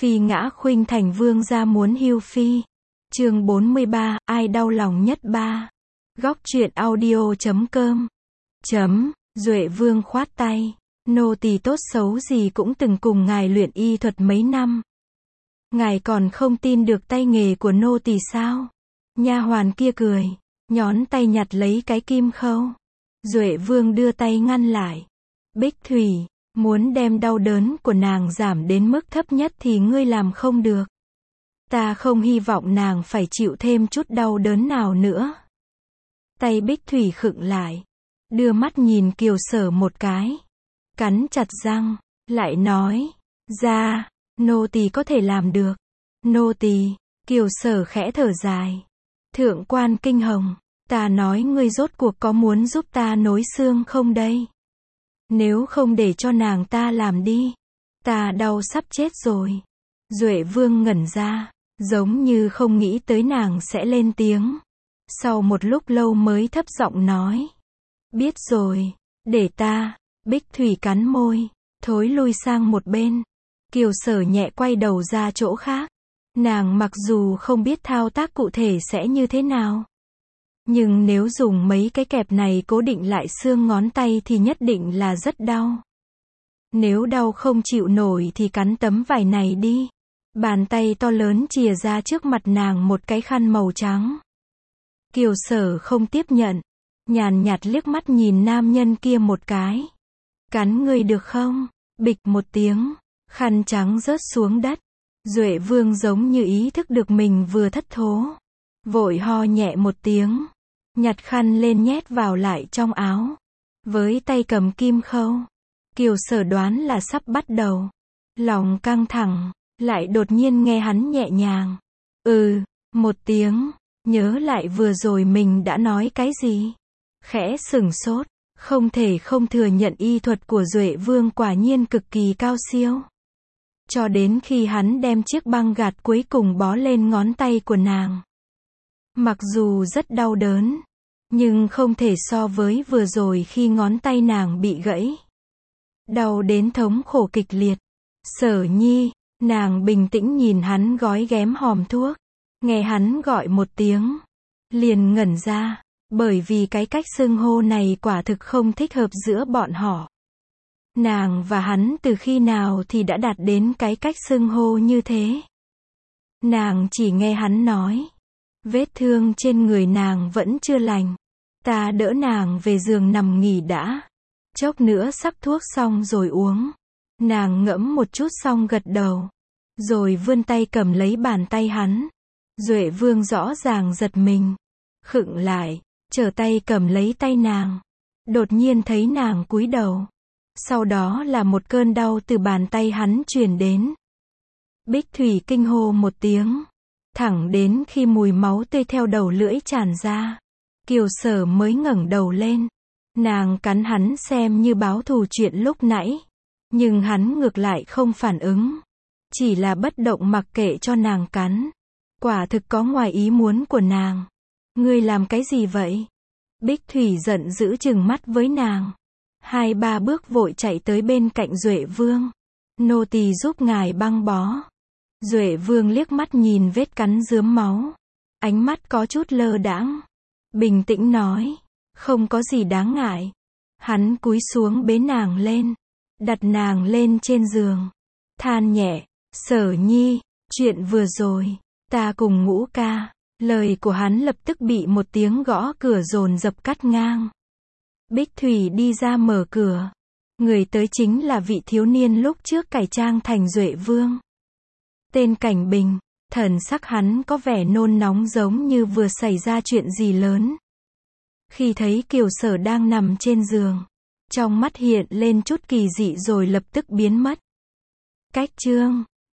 Phi ngã khuynh thành vương gia muốn hưu phi. Chương 43, ai đau lòng nhất ba. Góc truyện audio.com. Duệ vương khoát tay. Nô tỳ tốt xấu gì cũng từng cùng ngài luyện y thuật mấy năm. Ngài còn không tin được tay nghề của nô tỳ sao? Nha hoàn kia cười, nhón tay nhặt lấy cái kim khâu. Duệ vương đưa tay ngăn lại. Bích Thủy, muốn đem đau đớn của nàng giảm đến mức thấp nhất thì ngươi làm không được. Ta không hy vọng nàng phải chịu thêm chút đau đớn nào nữa. Tay Bích Thủy khựng lại, đưa mắt nhìn Kiều Sở một cái, cắn chặt răng, lại nói, ra, nô tỳ có thể làm được. Nô tỳ. Kiều Sở khẽ thở dài. Thượng quan Kinh Hồng, ta nói ngươi rốt cuộc có muốn giúp ta nối xương không đây? Nếu không để cho nàng ta làm đi, ta đau sắp chết rồi. Duệ vương ngẩn ra, giống như không nghĩ tới nàng sẽ lên tiếng. Sau một lúc lâu mới thấp giọng nói, biết rồi, để ta. Bích Thủy cắn môi, thối lui sang một bên. Kiều Sở nhẹ quay đầu ra chỗ khác. Nàng mặc dù không biết thao tác cụ thể sẽ như thế nào, nhưng nếu dùng mấy cái kẹp này cố định lại xương ngón tay thì nhất định là rất đau. Nếu đau không chịu nổi thì cắn tấm vải này đi. Bàn tay to lớn chìa ra trước mặt nàng một cái khăn màu trắng. Kiều Sở không tiếp nhận, nhàn nhạt liếc mắt nhìn nam nhân kia một cái. Cắn ngươi được không? Bịch một tiếng, khăn trắng rớt xuống đất. Duệ vương giống như ý thức được mình vừa thất thố, vội ho nhẹ một tiếng, nhặt khăn lên nhét vào lại trong áo. Với tay cầm kim khâu, Kiều Sở đoán là sắp bắt đầu. Lòng căng thẳng, lại đột nhiên nghe hắn nhẹ nhàng, một tiếng, nhớ lại vừa rồi mình đã nói cái gì. Khẽ sửng sốt, không thể không thừa nhận y thuật của Duệ vương quả nhiên cực kỳ cao siêu. Cho đến khi hắn đem chiếc băng gạt cuối cùng bó lên ngón tay của nàng. Mặc dù rất đau đớn, nhưng không thể so với vừa rồi khi ngón tay nàng bị gãy. Đau đến thống khổ kịch liệt. Sở Nhi, nàng bình tĩnh nhìn hắn gói ghém hòm thuốc. Nghe hắn gọi một tiếng, liền ngẩn ra, bởi vì cái cách xưng hô này quả thực không thích hợp giữa bọn họ. Nàng và hắn từ khi nào thì đã đạt đến cái cách xưng hô như thế. Nàng chỉ nghe hắn nói, vết thương trên người nàng vẫn chưa lành, ta đỡ nàng về giường nằm nghỉ đã. Chốc nữa sắc thuốc xong rồi uống. Nàng ngẫm một chút xong gật đầu, rồi vươn tay cầm lấy bàn tay hắn. Duệ vương rõ ràng giật mình, khựng lại, trở tay cầm lấy tay nàng. Đột nhiên thấy nàng cúi đầu. Sau đó là một cơn đau từ bàn tay hắn truyền đến. Bích Thủy kinh hô một tiếng, thẳng đến khi mùi máu tươi theo đầu lưỡi tràn ra, Kiều Sở mới ngẩng đầu lên. Nàng cắn hắn xem như báo thù chuyện lúc nãy, nhưng hắn ngược lại không phản ứng, chỉ là bất động mặc kệ cho nàng cắn. Quả thực có ngoài ý muốn của nàng. Ngươi làm cái gì vậy? Bích Thủy giận dữ trừng mắt với nàng. 2-3 bước vội chạy tới bên cạnh Duệ vương. Nô tỳ giúp ngài băng bó. Duệ vương liếc mắt nhìn vết cắn rướm máu, ánh mắt có chút lơ đãng, bình tĩnh nói, không có gì đáng ngại. Hắn cúi xuống bế nàng lên, đặt nàng lên trên giường, than nhẹ, Sở Nhi, chuyện vừa rồi, ta cùng Ngũ ca. Lời của hắn lập tức bị một tiếng gõ cửa dồn dập cắt ngang. Bích Thủy đi ra mở cửa. Người tới chính là vị thiếu niên lúc trước cải trang thành Duệ vương. Tên Cảnh Bình. Thần sắc hắn có vẻ nôn nóng giống như vừa xảy ra chuyện gì lớn. Khi thấy Kiều Sở đang nằm trên giường, trong mắt hiện lên chút kỳ dị rồi lập tức biến mất. Cách chương